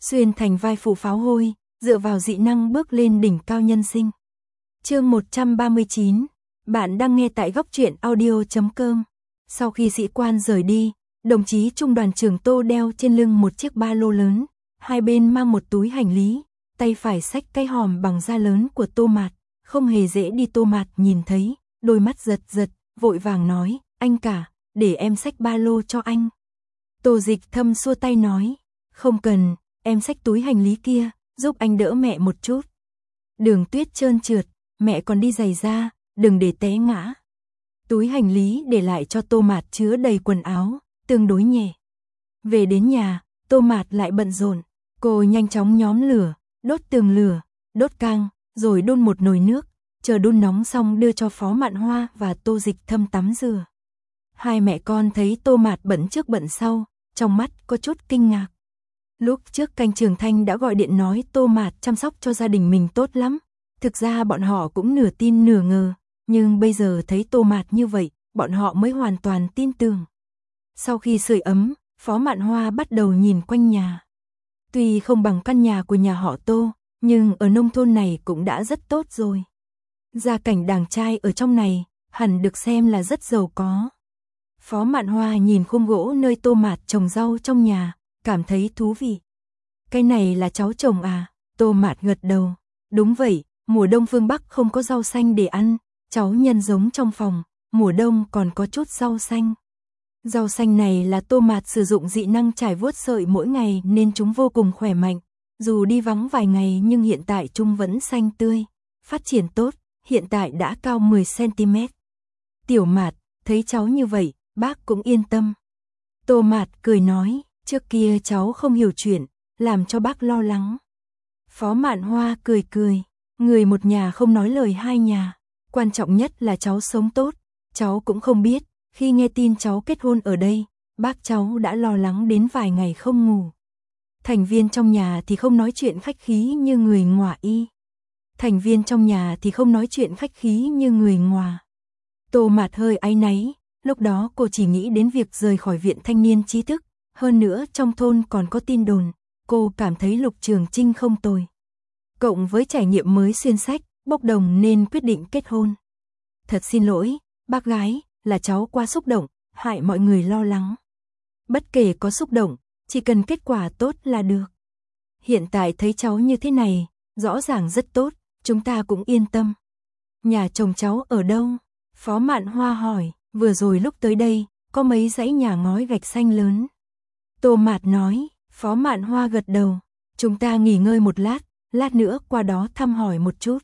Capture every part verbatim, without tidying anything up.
xuyên thành vai phụ pháo hôi, dựa vào dị năng bước lên đỉnh cao nhân sinh. Chương một trăm ba mươi chín, bạn đang nghe tại góc truyện audio chấm com. Sau khi sĩ quan rời đi, đồng chí trung đoàn trưởng Tô đeo trên lưng một chiếc ba lô lớn, hai bên mang một túi hành lý, tay phải xách cái hòm bằng da lớn của Tô Mạt, không hề dễ đi. Tô Mạt nhìn thấy, đôi mắt giật giật, vội vàng nói, anh cả, để em xách ba lô cho anh. Tô Dịch Thâm xua tay nói, không cần, em xách túi hành lý kia, giúp anh đỡ mẹ một chút. Đường tuyết trơn trượt, mẹ còn đi giày da, đừng để té ngã. Túi hành lý để lại cho Tô Mạt chứa đầy quần áo, tương đối nhẹ. Về đến nhà, Tô Mạt lại bận rộn, cô nhanh chóng nhóm lửa, đốt tường lửa, đốt cang, rồi đun một nồi nước, chờ đun nóng xong đưa cho Phó Mạn Hoa và Tô Dịch Thâm tắm rửa. Hai mẹ con thấy Tô Mạt bận trước bận sau, trong mắt có chút kinh ngạc. Lúc trước Canh Trường Thanh đã gọi điện nói Tô Mạt chăm sóc cho gia đình mình tốt lắm, thực ra bọn họ cũng nửa tin nửa ngờ, nhưng bây giờ thấy Tô Mạt như vậy, bọn họ mới hoàn toàn tin tưởng. Sau khi sưởi ấm, Phó Mạn Hoa bắt đầu nhìn quanh nhà. Tuy không bằng căn nhà của nhà họ Tô, nhưng ở nông thôn này cũng đã rất tốt rồi. Gia cảnh đàng trai ở trong này, hẳn được xem là rất giàu có. Phó Mạn Hoa nhìn khung gỗ nơi Tô Mạt trồng rau trong nhà, cảm thấy thú vị. Cái này là cháu trồng à? Tô Mạt gật đầu. Đúng vậy, mùa đông phương Bắc không có rau xanh để ăn, cháu nhân giống trong phòng, mùa đông còn có chút rau xanh. Rau xanh này là Tô Mạt sử dụng dị năng trải vuốt sợi mỗi ngày nên chúng vô cùng khỏe mạnh. Dù đi vắng vài ngày nhưng hiện tại chúng vẫn xanh tươi, phát triển tốt, hiện tại đã cao mười xăng-ti-mét. Tiểu Mạt, thấy cháu như vậy, bác cũng yên tâm. Tô Mạt cười nói, trước kia cháu không hiểu chuyện, làm cho bác lo lắng. Phó Mạn Hoa cười cười, người một nhà không nói lời hai nhà, quan trọng nhất là cháu sống tốt, cháu cũng không biết, khi nghe tin cháu kết hôn ở đây, bác cháu đã lo lắng đến vài ngày không ngủ. Thành viên trong nhà thì không nói chuyện khách khí như người ngoài y. Thành viên trong nhà thì không nói chuyện khách khí như người ngoài. Tô Mạt hơi áy náy, lúc đó cô chỉ nghĩ đến việc rời khỏi viện thanh niên trí thức, hơn nữa trong thôn còn có tin đồn, cô cảm thấy Lục Trường Trinh không tồi. Cộng với trải nghiệm mới xuyên sách, bốc đồng nên quyết định kết hôn. Thật xin lỗi, bác gái, là cháu quá xúc động, hại mọi người lo lắng. Bất kể có xúc động, chỉ cần kết quả tốt là được. Hiện tại thấy cháu như thế này, rõ ràng rất tốt, chúng ta cũng yên tâm. Nhà chồng cháu ở đâu? Phó Mạn Hoa hỏi, vừa rồi lúc tới đây, có mấy dãy nhà ngói gạch xanh lớn. Tô Mạt nói, Phó Mạn Hoa gật đầu, chúng ta nghỉ ngơi một lát, lát nữa qua đó thăm hỏi một chút.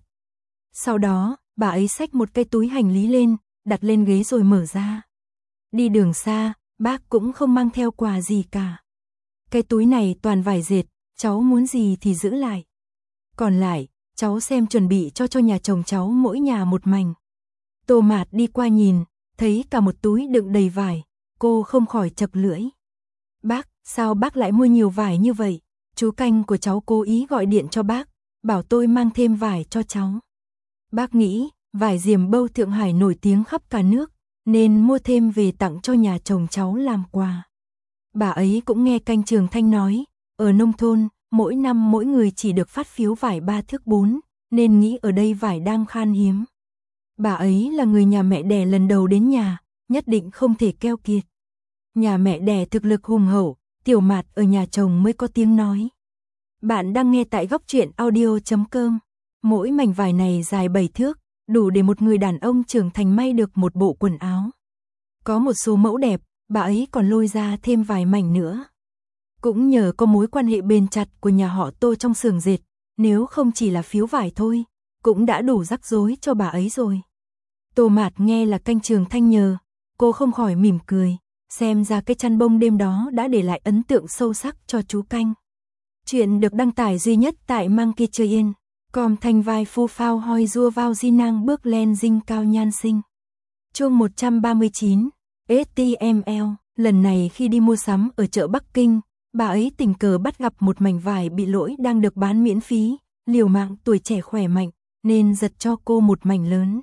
Sau đó, bà ấy xách một cái túi hành lý lên, đặt lên ghế rồi mở ra. Đi đường xa, bác cũng không mang theo quà gì cả. Cái túi này toàn vải dệt, cháu muốn gì thì giữ lại. Còn lại, cháu xem chuẩn bị cho cho nhà chồng cháu mỗi nhà một mảnh. Tô Mạt đi qua nhìn, thấy cả một túi đựng đầy vải, cô không khỏi chật lưỡi. Bác, sao bác lại mua nhiều vải như vậy? Chú Canh của cháu cố ý gọi điện cho bác, bảo tôi mang thêm vải cho cháu. Bác nghĩ, vải diềm bâu Thượng Hải nổi tiếng khắp cả nước, nên mua thêm về tặng cho nhà chồng cháu làm quà. Bà ấy cũng nghe Canh Trường Thanh nói, ở nông thôn, mỗi năm mỗi người chỉ được phát phiếu vải ba thước bốn, nên nghĩ ở đây vải đang khan hiếm. Bà ấy là người nhà mẹ đẻ lần đầu đến nhà, nhất định không thể keo kiệt. Nhà mẹ đẻ thực lực hùng hậu, Tiểu Mạt ở nhà chồng mới có tiếng nói. Bạn đang nghe tại góc truyện audio chấm com. Mỗi mảnh vải này dài bảy thước, đủ để một người đàn ông trưởng thành may được một bộ quần áo. Có một số mẫu đẹp, bà ấy còn lôi ra thêm vài mảnh nữa. Cũng nhờ có mối quan hệ bền chặt của nhà họ Tô trong xưởng dệt, nếu không chỉ là phiếu vải thôi, cũng đã đủ rắc rối cho bà ấy rồi. Tô Mạt nghe là Canh Trường Thanh nhờ, cô không khỏi mỉm cười, xem ra cái chăn bông đêm đó đã để lại ấn tượng sâu sắc cho chú Canh. Chuyện được đăng tải duy nhất tại Monkey Chơi Yên, com thanh vai phu phao hoi rua vào di năng bước lên dinh cao nhan sinh. Chương một trăm ba mươi chín, ét tê em lờ, lần này khi đi mua sắm ở chợ Bắc Kinh, bà ấy tình cờ bắt gặp một mảnh vải bị lỗi đang được bán miễn phí, liều mạng tuổi trẻ khỏe mạnh, nên giật cho cô một mảnh lớn.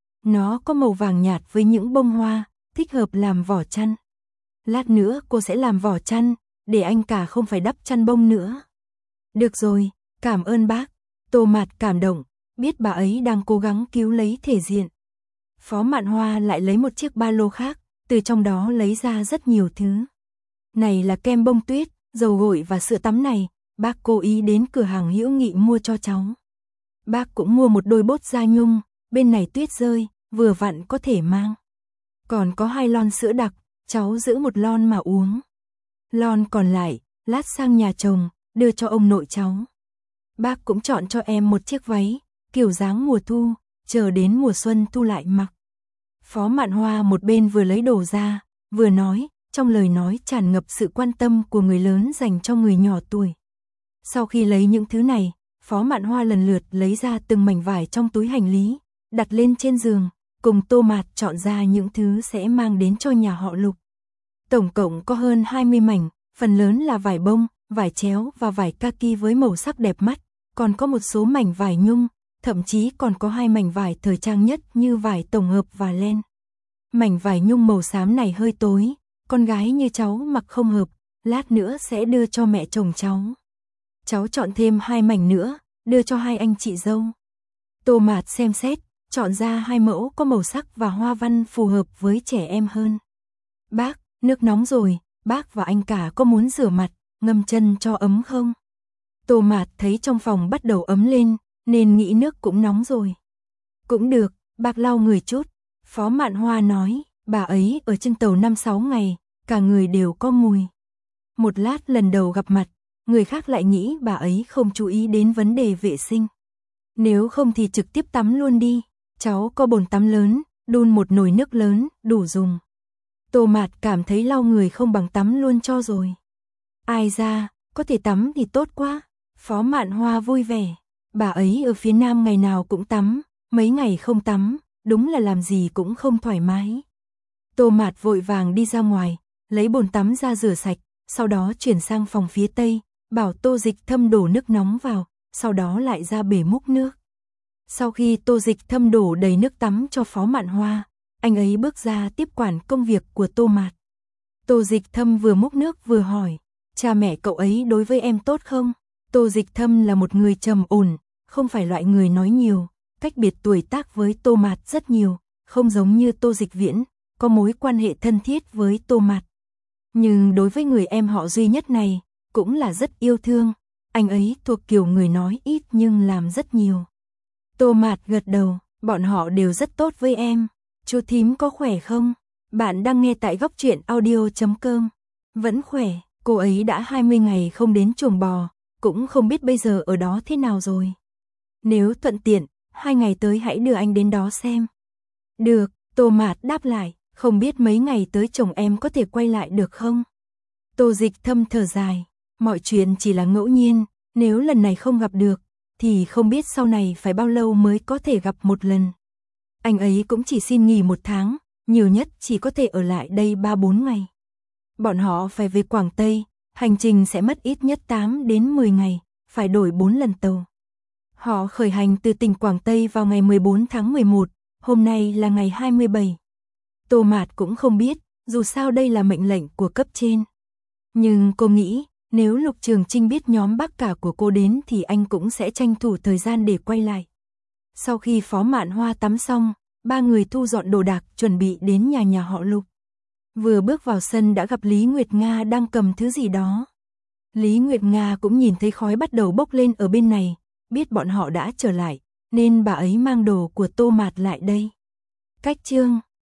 Nó có màu vàng nhạt với những bông hoa, thích hợp làm vỏ chăn. Lát nữa cô sẽ làm vỏ chăn, để anh cả không phải đắp chăn bông nữa. Được rồi, cảm ơn bác. Tô Mạt cảm động, biết bà ấy đang cố gắng cứu lấy thể diện. Phó Mạn Hoa lại lấy một chiếc ba lô khác, từ trong đó lấy ra rất nhiều thứ. Này là kem bông tuyết, dầu gội và sữa tắm này, bác cố ý đến cửa hàng Hữu Nghị mua cho cháu. Bác cũng mua một đôi bốt da nhung, bên này tuyết rơi, vừa vặn có thể mang. Còn có hai lon sữa đặc, cháu giữ một lon mà uống. Lon còn lại, lát sang nhà chồng, đưa cho ông nội cháu. Bác cũng chọn cho em một chiếc váy, kiểu dáng mùa thu, chờ đến mùa xuân thu lại mặc. Phó Mạn Hoa một bên vừa lấy đồ ra, vừa nói, trong lời nói tràn ngập sự quan tâm của người lớn dành cho người nhỏ tuổi. Sau khi lấy những thứ này, Phó Mạn Hoa lần lượt lấy ra từng mảnh vải trong túi hành lý, đặt lên trên giường, cùng Tô Mạt chọn ra những thứ sẽ mang đến cho nhà họ Lục. Tổng cộng có hơn hai mươi mảnh, phần lớn là vải bông, vải chéo và vải kaki với màu sắc đẹp mắt, còn có một số mảnh vải nhung, thậm chí còn có hai mảnh vải thời trang nhất như vải tổng hợp và len. Mảnh vải nhung màu xám này hơi tối, con gái như cháu mặc không hợp, lát nữa sẽ đưa cho mẹ chồng cháu. Cháu chọn thêm hai mảnh nữa, đưa cho hai anh chị dâu. Tô Mạt xem xét, chọn ra hai mẫu có màu sắc và hoa văn phù hợp với trẻ em hơn. Bác, nước nóng rồi, bác và anh cả có muốn rửa mặt, ngâm chân cho ấm không? Tô Mạt thấy trong phòng bắt đầu ấm lên, nên nghĩ nước cũng nóng rồi. Cũng được, bác lau người chút. Phó Mạn Hoa nói, bà ấy ở trên tàu năm sáu ngày, cả người đều có mùi. Một lát lần đầu gặp mặt, người khác lại nghĩ bà ấy không chú ý đến vấn đề vệ sinh. Nếu không thì trực tiếp tắm luôn đi, cháu có bồn tắm lớn, đun một nồi nước lớn, đủ dùng. Tô Mạt cảm thấy lau người không bằng tắm luôn cho rồi. Ai ra, có thể tắm thì tốt quá. Phó Mạn Hoa vui vẻ, bà ấy ở phía Nam ngày nào cũng tắm, mấy ngày không tắm, đúng là làm gì cũng không thoải mái. Tô Mạt vội vàng đi ra ngoài, lấy bồn tắm ra rửa sạch, sau đó chuyển sang phòng phía Tây, bảo Tô Dịch Thâm đổ nước nóng vào, sau đó lại ra bể múc nước. Sau khi Tô Dịch Thâm đổ đầy nước tắm cho Phó Mạn Hoa, anh ấy bước ra tiếp quản công việc của Tô Mạt. Tô Dịch Thâm vừa múc nước vừa hỏi, cha mẹ cậu ấy đối với em tốt không? Tô Dịch Thâm là một người trầm ổn, không phải loại người nói nhiều, cách biệt tuổi tác với Tô Mạt rất nhiều, không giống như Tô Dịch Viễn, có mối quan hệ thân thiết với Tô Mạt. Nhưng đối với người em họ duy nhất này, cũng là rất yêu thương, anh ấy thuộc kiểu người nói ít nhưng làm rất nhiều. Tô Mạt gật đầu, bọn họ đều rất tốt với em. Chú thím có khỏe không? Bạn đang nghe tại góc truyện audio chấm com. Vẫn khỏe, cô ấy đã hai mươi ngày không đến chuồng bò, cũng không biết bây giờ ở đó thế nào rồi. Nếu thuận tiện, hai ngày tới hãy đưa anh đến đó xem. Được, Tô Mạt đáp lại, không biết mấy ngày tới chồng em có thể quay lại được không? Tô Dịch Thâm thở dài, mọi chuyện chỉ là ngẫu nhiên, nếu lần này không gặp được, thì không biết sau này phải bao lâu mới có thể gặp một lần. Anh ấy cũng chỉ xin nghỉ một tháng, nhiều nhất chỉ có thể ở lại đây ba bốn ngày. Bọn họ phải về Quảng Tây, hành trình sẽ mất ít nhất tám đến mười ngày, phải đổi bốn lần tàu. Họ khởi hành từ tỉnh Quảng Tây vào ngày mười bốn tháng mười một, hôm nay là ngày hai mươi bảy. Tô Mạt cũng không biết, dù sao đây là mệnh lệnh của cấp trên. Nhưng cô nghĩ, nếu Lục Trường Trinh biết nhóm bác cả của cô đến thì anh cũng sẽ tranh thủ thời gian để quay lại. Sau khi Phó Mạn Hoa tắm xong, ba người thu dọn đồ đạc chuẩn bị đến nhà nhà họ Lục. Vừa bước vào sân đã gặp Lý Nguyệt Nga đang cầm thứ gì đó. Lý Nguyệt Nga cũng nhìn thấy khói bắt đầu bốc lên ở bên này, biết bọn họ đã trở lại, nên bà ấy mang đồ của Tô Mạt lại đây. Cách chương